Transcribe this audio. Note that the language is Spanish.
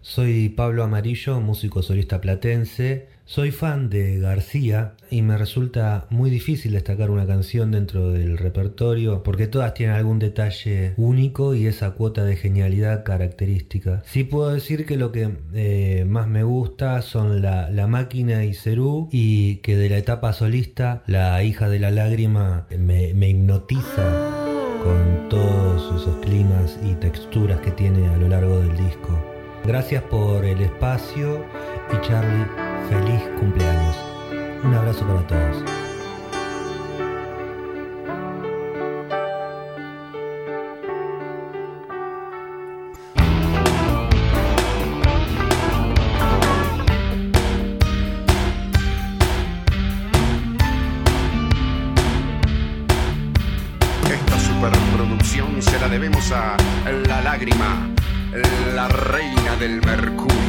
Soy Pablo Amarillo, músico solista platense. Soy fan de García y me resulta muy difícil destacar una canción dentro del repertorio porque todas tienen algún detalle único y esa cuota de genialidad característica. Sí puedo decir que lo que más me gusta son La Máquina y Cerú, y que de la etapa solista La Hija de la Lágrima me hipnotiza con todos esos climas y texturas que tiene a lo largo del disco. Gracias por el espacio y Charlie, feliz cumpleaños. Un abrazo para todos. Esta superproducción se la debemos a La Lágrima, la reina del Mercurio.